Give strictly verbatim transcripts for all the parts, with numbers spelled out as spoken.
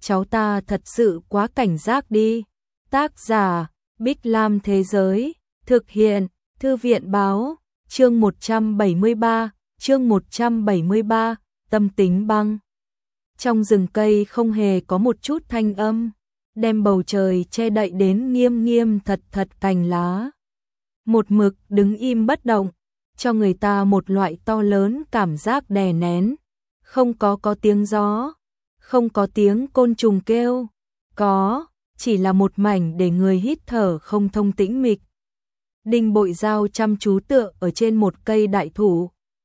cháu ta thật sự quá cảnh giác đi. Tác giả, Bích Lam Thế Giới, thực hiện, Thư viện Báo, chương một trăm bảy mươi ba, chương một trăm bảy mươi ba, tâm tính băng. Trong rừng cây không hề có một chút thanh âm, đem bầu trời che đậy đến nghiêm nghiêm thật thật cành lá. Một mực đứng im bất động, cho người ta một loại to lớn cảm giác đè nén. Không có có tiếng gió, không có tiếng côn trùng kêu, có, chỉ là một mảnh để người hít thở không thông tĩnh mịch. Đinh Bội Giao chăm chú tựa ở trên một cây đại thụ,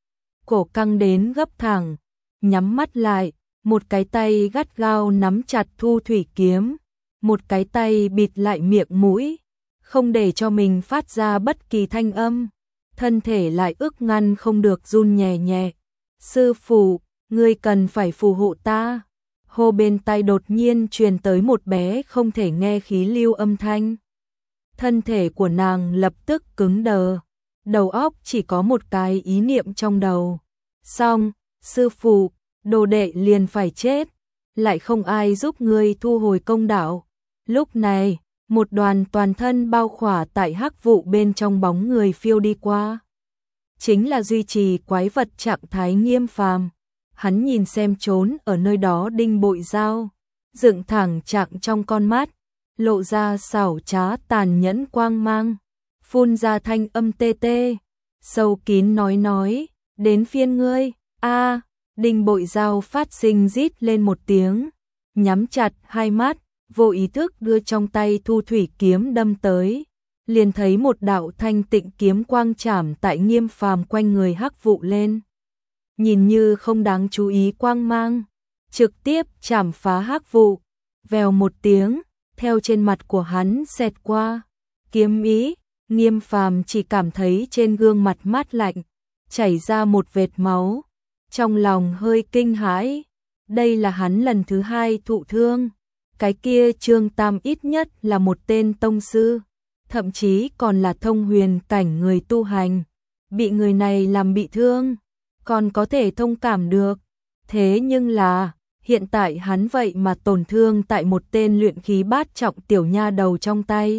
cổ căng đến gấp thẳng, nhắm mắt lại, một cái tay gắt gao nắm chặt thu thủy kiếm, một cái tay bịt lại miệng mũi, không để cho mình phát ra bất kỳ thanh âm, thân thể lại ức ngăn không được run nhẹ nhẹ. Sư phụ, ngươi cần phải phù hộ ta. Hô bên tai đột nhiên truyền tới một bé không thể nghe khí lưu âm thanh. Thân thể của nàng lập tức cứng đờ, đầu óc chỉ có một cái ý niệm trong đầu. Xong, sư phụ, đồ đệ liền phải chết, lại không ai giúp ngươi thu hồi công đạo. Lúc này, một đoàn toàn thân bao khỏa tại hắc vụ bên trong bóng người phiêu đi qua. Chính là duy trì quái vật trạng thái Nghiêm Phàm. Hắn nhìn xem trốn ở nơi đó Đinh Bội Giao, dựng thẳng trạng trong con mắt, lộ ra xảo trá tàn nhẫn quang mang, phun ra thanh âm tê tê, sâu kín nói nói, đến phiên ngươi, a. Đinh Bội Giao phát sinh rít lên một tiếng, nhắm chặt hai mắt, vô ý thức đưa trong tay thu thủy kiếm đâm tới, liền thấy một đạo thanh tịnh kiếm quang chảm tại Nghiêm Phàm quanh người hắc vụ lên. Nhìn như không đáng chú ý quang mang, trực tiếp chảm phá hắc vụ, vèo một tiếng, theo trên mặt của hắn xẹt qua. Kiếm ý, Nghiêm Phàm chỉ cảm thấy trên gương mặt mát lạnh, chảy ra một vệt máu, trong lòng hơi kinh hãi. Đây là hắn lần thứ hai thụ thương, cái kia Trương Tam ít nhất là một tên tông sư, thậm chí còn là thông huyền cảnh người tu hành, bị người này làm bị thương, còn có thể thông cảm được. Thế nhưng là, hiện tại hắn vậy mà tổn thương tại một tên luyện khí bát trọng tiểu nha đầu trong tay.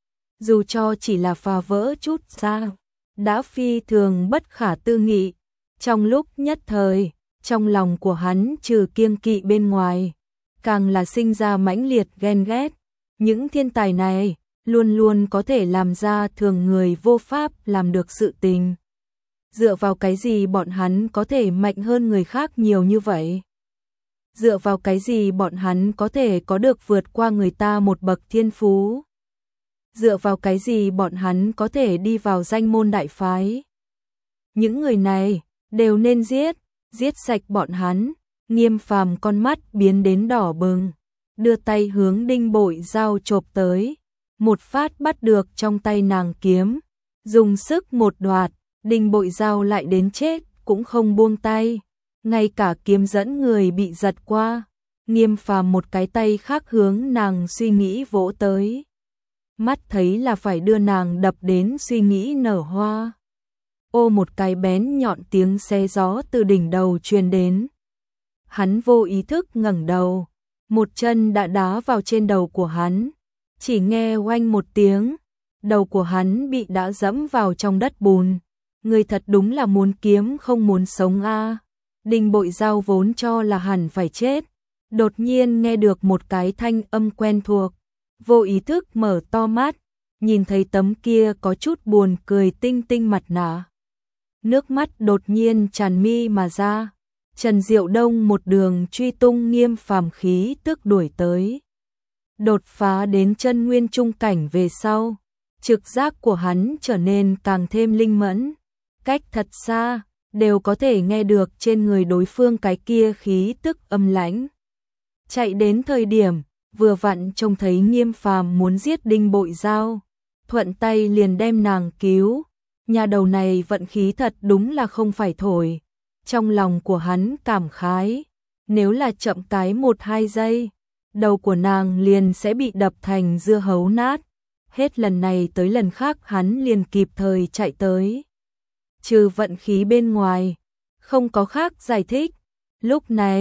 Dù cho chỉ là phá vỡ chút ra, đã phi thường bất khả tư nghị. Trong lúc nhất thời, trong lòng của hắn trừ kiêng kỵ bên ngoài, càng là sinh ra mãnh liệt ghen ghét. Những thiên tài này luôn luôn có thể làm ra thường người vô pháp làm được sự tình. Dựa vào cái gì bọn hắn có thể mạnh hơn người khác nhiều như vậy? Dựa vào cái gì bọn hắn có thể có được vượt qua người ta một bậc thiên phú? Dựa vào cái gì bọn hắn có thể đi vào danh môn đại phái? Những người này đều nên giết, giết sạch bọn hắn. Nghiêm Phàm con mắt biến đến đỏ bừng, đưa tay hướng Đinh Bội Giao chộp tới, một phát bắt được trong tay nàng kiếm, dùng sức một đoạt. Đinh Bội Giao lại đến chết cũng không buông tay, ngay cả kiếm dẫn người bị giật qua. Nghiêm Phàm một cái tay khác hướng nàng suy nghĩ vỗ tới, mắt thấy là phải đưa nàng đập đến suy nghĩ nở hoa. Ô, một cái bén nhọn tiếng xé gió từ đỉnh đầu truyền đến. Hắn vô ý thức ngẩng đầu, một chân đã đá vào trên đầu của hắn, chỉ nghe oanh một tiếng, đầu của hắn bị đã dẫm vào trong đất bùn. Người thật đúng là muốn kiếm không muốn sống a. À. Đinh Bội Giao vốn cho là hẳn phải chết, đột nhiên nghe được một cái thanh âm quen thuộc, vô ý thức mở to mắt, nhìn thấy tấm kia có chút buồn cười tinh tinh mặt nạ. Nước mắt đột nhiên tràn mi mà ra. Trần Diệu Đông một đường truy tung Nghiêm Phàm khí tức đuổi tới. Đột phá đến chân nguyên trung cảnh về sau, trực giác của hắn trở nên càng thêm linh mẫn. Cách thật xa, đều có thể nghe được trên người đối phương cái kia khí tức âm lãnh. Chạy đến thời điểm, vừa vặn trông thấy Nghiêm Phàm muốn giết Đinh Bội Giao, thuận tay liền đem nàng cứu. Nhà đầu này vận khí thật đúng là không phải thổi. Trong lòng của hắn cảm khái, nếu là chậm cái một hai giây, đầu của nàng liền sẽ bị đập thành dưa hấu nát. Hết lần này tới lần khác hắn liền kịp thời chạy tới. Trừ vận khí bên ngoài, không có khác giải thích. Lúc này,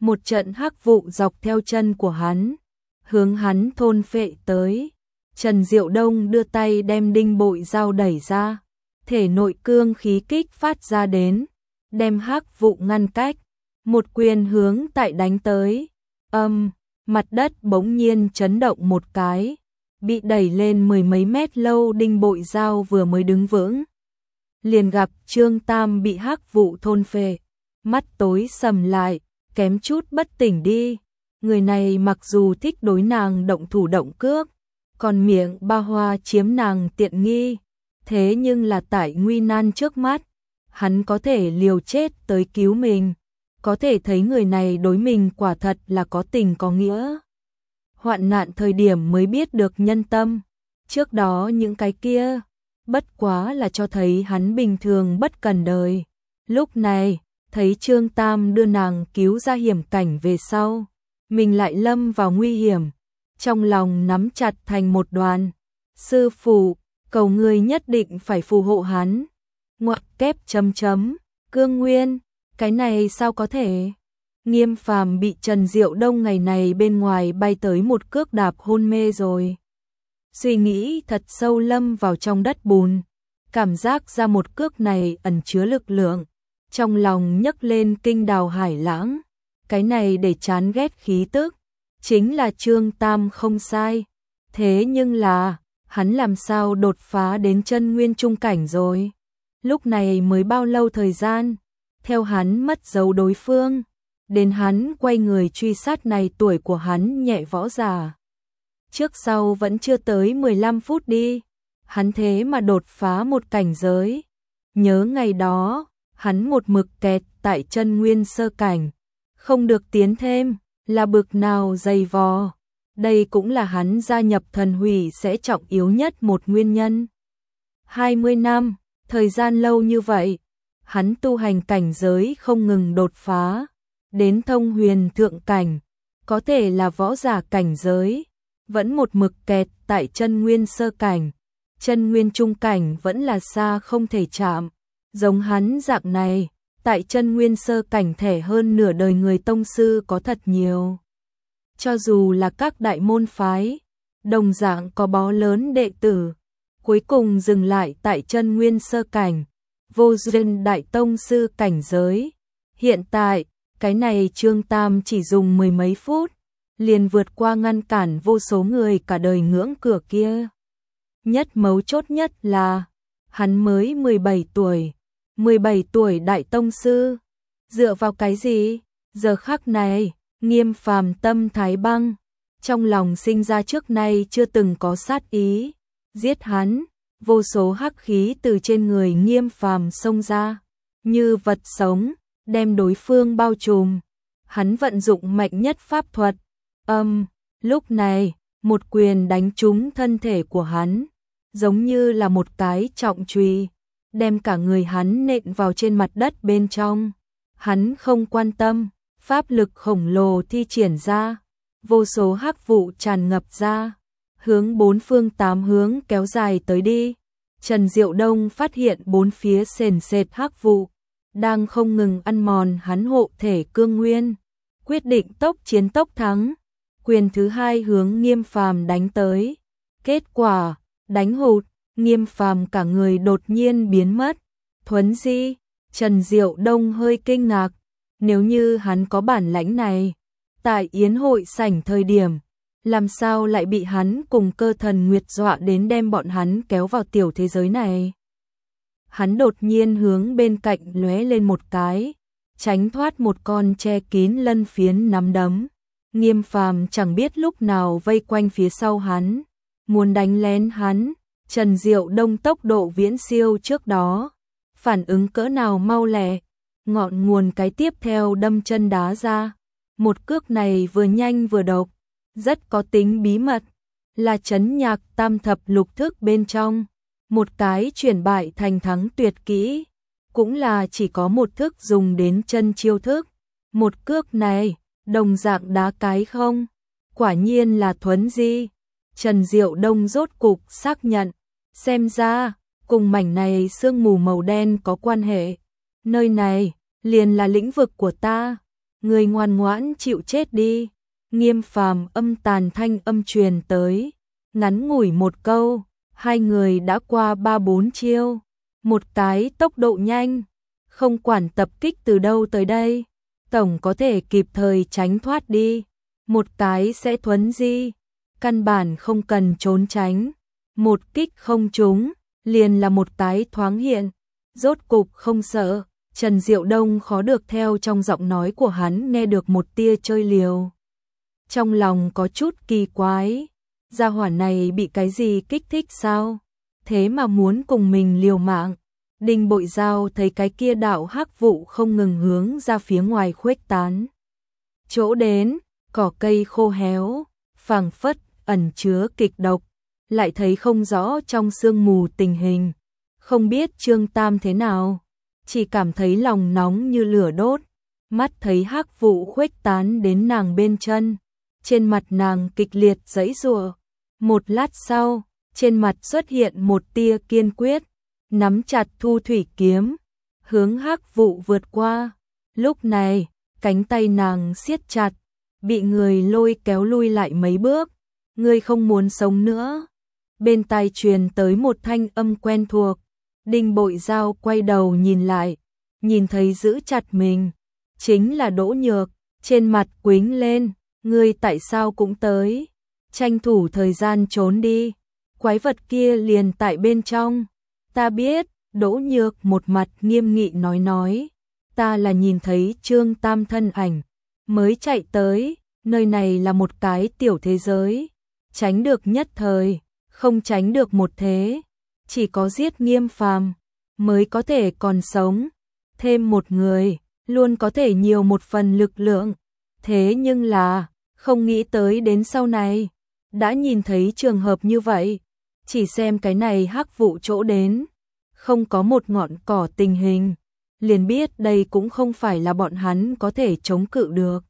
một trận hắc vụ dọc theo chân của hắn, hướng hắn thôn phệ tới. Trần Diệu Đông đưa tay đem đinh bội dao đẩy ra, thể nội cương khí kích phát ra đến, đem hắc vụ ngăn cách, một quyền hướng tại đánh tới. Âm, mặt đất bỗng nhiên chấn động một cái, bị đẩy lên mười mấy mét lâu đinh bội dao vừa mới đứng vững. Liền gặp Trương Tam bị hắc vụ thôn phệ, mắt tối sầm lại, kém chút bất tỉnh đi. Người này mặc dù thích đối nàng động thủ động cước, còn miệng ba hoa chiếm nàng tiện nghi, thế nhưng là tại nguy nan trước mắt, hắn có thể liều chết tới cứu mình, có thể thấy người này đối mình quả thật là có tình có nghĩa. Hoạn nạn thời điểm mới biết được nhân tâm, trước đó những cái kia, bất quá là cho thấy hắn bình thường bất cần đời. Lúc này, thấy Trương Tam đưa nàng cứu ra hiểm cảnh về sau, mình lại lâm vào nguy hiểm, trong lòng nắm chặt thành một đoàn. Sư phụ, cầu ngươi nhất định phải phù hộ hắn. Ngoặc kép chấm chấm, Cương Nguyên, cái này sao có thể? Nghiêm Phàm bị Trần Diệu Đông ngày này bên ngoài bay tới một cước đạp hôn mê rồi. Suy nghĩ thật sâu lâm vào trong đất bùn, cảm giác ra một cước này ẩn chứa lực lượng, trong lòng nhấc lên kinh đào hải lãng. Cái này để chán ghét khí tức, chính là Trương Tam không sai. Thế nhưng là, hắn làm sao đột phá đến chân nguyên trung cảnh rồi? Lúc này mới bao lâu thời gian? Theo hắn mất dấu đối phương, đến hắn quay người truy sát này tuổi của hắn nhẹ võ giả. Trước sau vẫn chưa tới mười lăm phút đi, hắn thế mà đột phá một cảnh giới. Nhớ ngày đó, hắn một mực kẹt tại chân nguyên sơ cảnh, không được tiến thêm, là bực nào dày vò. Đây cũng là hắn gia nhập thần hủy sẽ trọng yếu nhất một nguyên nhân. hai mươi năm, thời gian lâu như vậy, hắn tu hành cảnh giới không ngừng đột phá, đến thông huyền thượng cảnh, có thể là võ giả cảnh giới, vẫn một mực kẹt tại chân nguyên sơ cảnh, chân nguyên trung cảnh vẫn là xa không thể chạm. Giống hắn dạng này, tại chân nguyên sơ cảnh thể hơn nửa đời người tông sư có thật nhiều. Cho dù là các đại môn phái, đồng dạng có bó lớn đệ tử, cuối cùng dừng lại tại chân nguyên sơ cảnh, vô duyên đại tông sư cảnh giới. Hiện tại, cái này Trương Tam chỉ dùng mười mấy phút, liền vượt qua ngăn cản vô số người cả đời ngưỡng cửa kia. Nhất mấu chốt nhất là, hắn mới mười bảy tuổi, mười bảy tuổi đại tông sư, dựa vào cái gì? Giờ khắc này, Nghiêm Phàm tâm thái băng, trong lòng sinh ra trước nay chưa từng có sát ý, giết hắn. Vô số hắc khí từ trên người Nghiêm Phàm xông ra, như vật sống, đem đối phương bao trùm. Hắn vận dụng mạnh nhất pháp thuật. Âm, lúc này, một quyền đánh trúng thân thể của hắn, giống như là một cái trọng chùy, đem cả người hắn nện vào trên mặt đất bên trong. Hắn không quan tâm, pháp lực khổng lồ thi triển ra, vô số hắc vụ tràn ngập ra, hướng bốn phương tám hướng kéo dài tới đi. Trần Diệu Đông phát hiện bốn phía sền sệt hắc vụ, đang không ngừng ăn mòn hắn hộ thể cương nguyên, quyết định tốc chiến tốc thắng. Quyền thứ hai hướng Nghiêm Phàm đánh tới, kết quả, đánh hụt, Nghiêm Phàm cả người đột nhiên biến mất. Thuấn di, Trần Diệu Đông hơi kinh ngạc, nếu như hắn có bản lãnh này, tại yến hội sảnh thời điểm, làm sao lại bị hắn cùng Cơ Thần Nguyệt dọa đến đem bọn hắn kéo vào tiểu thế giới này. Hắn đột nhiên hướng bên cạnh lóe lên một cái, tránh thoát một con che kín lân phiến nắm đấm. Nghiêm Phàm chẳng biết lúc nào vây quanh phía sau hắn, muốn đánh lén hắn. Trần Diệu Đông tốc độ viễn siêu trước đó, phản ứng cỡ nào mau lẹ, ngọn nguồn cái tiếp theo đâm chân đá ra. Một cước này vừa nhanh vừa độc, rất có tính bí mật, là trấn nhạc tam thập lục thức bên trong, một cái chuyển bại thành thắng tuyệt kỹ, cũng là chỉ có một thức dùng đến chân chiêu thức. Một cước này, đồng dạng đá cái không, quả nhiên là thuấn di. Trần Diệu Đông rốt cục xác nhận, xem ra, cùng mảnh này sương mù màu đen có quan hệ. Nơi này, liền là lĩnh vực của ta. người ngoan ngoãn chịu chết đi. Nghiêm Phàm âm tàn thanh âm truyền tới, ngắn ngủi một câu, hai người đã qua ba bốn chiêu, một cái tốc độ nhanh, không quản tập kích từ đâu tới đây, tổng có thể kịp thời tránh thoát đi, một cái sẽ thuấn di, căn bản không cần trốn tránh, một kích không trúng, liền là một cái thoáng hiện, rốt cục không sợ. Trần Diệu Đông khó được theo trong giọng nói của hắn nghe được một tia chơi liều. Trong lòng có chút kỳ quái, gia hỏa này bị cái gì kích thích sao? Thế mà muốn cùng mình liều mạng. Đinh Bội Giao thấy cái kia đạo hắc vụ không ngừng hướng ra phía ngoài khuếch tán. Chỗ đến, cỏ cây khô héo, phảng phất ẩn chứa kịch độc, lại thấy không rõ trong sương mù tình hình. Không biết Trương Tam thế nào, chỉ cảm thấy lòng nóng như lửa đốt, mắt thấy hắc vụ khuếch tán đến nàng bên chân, trên mặt nàng kịch liệt giãy giụa. Một lát sau, trên mặt xuất hiện một tia kiên quyết, nắm chặt thu thủy kiếm, hướng hắc vụ vượt qua. Lúc này, cánh tay nàng siết chặt, bị người lôi kéo lui lại mấy bước. Ngươi không muốn sống nữa. Bên tai truyền tới một thanh âm quen thuộc. Đinh Bội Giao quay đầu nhìn lại, nhìn thấy giữ chặt mình, chính là Đỗ Nhược, trên mặt quĩnh lên, ngươi tại sao cũng tới, tranh thủ thời gian trốn đi, quái vật kia liền tại bên trong. Ta biết, Đỗ Nhược một mặt nghiêm nghị nói nói, ta là nhìn thấy Trương Tam thân ảnh, mới chạy tới, nơi này là một cái tiểu thế giới, tránh được nhất thời, không tránh được một thế. Chỉ có giết Nghiêm Phàm mới có thể còn sống, thêm một người, luôn có thể nhiều một phần lực lượng. Thế nhưng là, không nghĩ tới đến sau này, đã nhìn thấy trường hợp như vậy, chỉ xem cái này hắc vụ chỗ đến, không có một ngọn cỏ tình hình, liền biết đây cũng không phải là bọn hắn có thể chống cự được.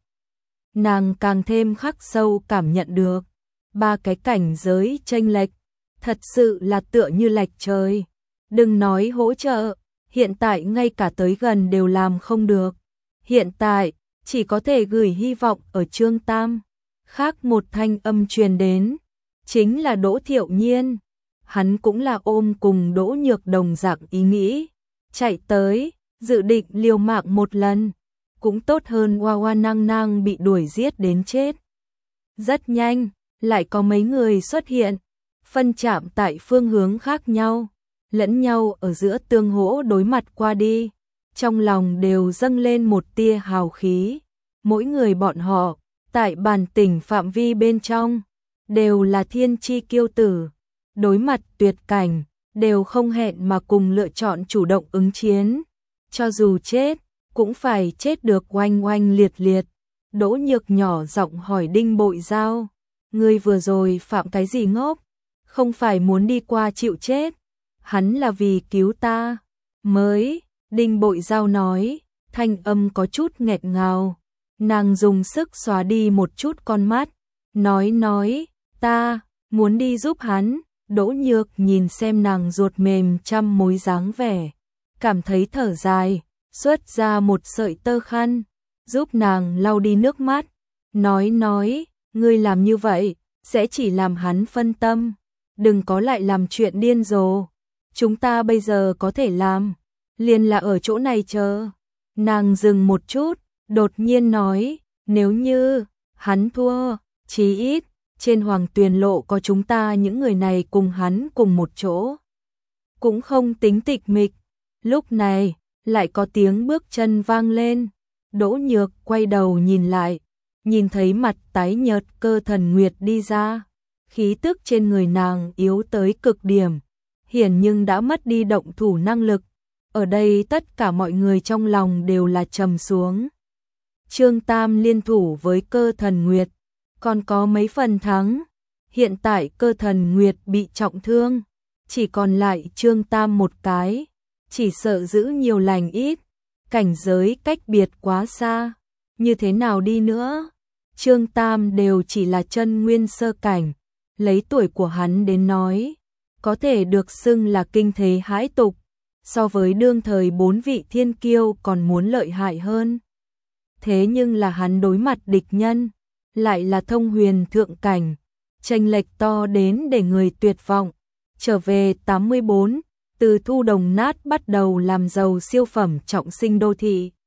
Nàng càng thêm khắc sâu cảm nhận được, ba cái cảnh giới chênh lệch, thật sự là tựa như lệch trời. Đừng nói hỗ trợ, hiện tại ngay cả tới gần đều làm không được. Hiện tại, chỉ có thể gửi hy vọng ở Trương Tam. Khác một thanh âm truyền đến, chính là Đỗ Thiệu Nhiên. Hắn cũng là ôm cùng Đỗ Nhược đồng dạng ý nghĩ. Chạy tới, dự định liều mạng một lần. Cũng tốt hơn Hoa Hoa Năng Năng bị đuổi giết đến chết. Rất nhanh, lại có mấy người xuất hiện. Phân chạm tại phương hướng khác nhau, lẫn nhau ở giữa tương hỗ đối mặt qua đi, trong lòng đều dâng lên một tia hào khí. Mỗi người bọn họ, tại bản tỉnh phạm vi bên trong, đều là thiên chi kiêu tử, đối mặt tuyệt cảnh, đều không hẹn mà cùng lựa chọn chủ động ứng chiến. Cho dù chết, cũng phải chết được oanh oanh liệt liệt. Đỗ Nhược nhỏ giọng hỏi Đinh Bội Giao, ngươi vừa rồi phạm cái gì ngốc? Không phải muốn đi qua chịu chết, hắn là vì cứu ta, mới, Đinh Bội Giao nói, thanh âm có chút nghẹt ngào, nàng dùng sức xóa đi một chút con mắt, nói nói, ta, muốn đi giúp hắn. Đỗ Nhược nhìn xem nàng ruột mềm trăm mối dáng vẻ, cảm thấy thở dài, xuất ra một sợi tơ khăn, giúp nàng lau đi nước mắt, nói nói, ngươi làm như vậy, sẽ chỉ làm hắn phân tâm. Đừng có lại làm chuyện điên rồ. Chúng ta bây giờ có thể làm, liền là ở chỗ này chờ. Nàng dừng một chút, đột nhiên nói, nếu như hắn thua, chí ít trên Hoàng Tuyền Lộ có chúng ta những người này cùng hắn cùng một chỗ, cũng không tính tịch mịch. Lúc này, lại có tiếng bước chân vang lên. Đỗ Nhược quay đầu nhìn lại, nhìn thấy mặt tái nhợt Cơ Thần Nguyệt đi ra. Khí tức trên người nàng yếu tới cực điểm, hiển nhưng đã mất đi động thủ năng lực. Ở đây tất cả mọi người trong lòng đều là trầm xuống. Trương Tam liên thủ với Cơ Thần Nguyệt, còn có mấy phần thắng. Hiện tại Cơ Thần Nguyệt bị trọng thương, chỉ còn lại Trương Tam một cái, chỉ sợ giữ nhiều lành ít, cảnh giới cách biệt quá xa, như thế nào đi nữa, Trương Tam đều chỉ là chân nguyên sơ cảnh. Lấy tuổi của hắn đến nói, có thể được xưng là kinh thế hãi tục, so với đương thời bốn vị thiên kiêu còn muốn lợi hại hơn. thế nhưng là hắn đối mặt địch nhân, lại là thông huyền thượng cảnh, chênh lệch to đến để người tuyệt vọng. Trở về tám mươi bốn, từ thu đồng nát bắt đầu làm giàu siêu phẩm trọng sinh đô thị.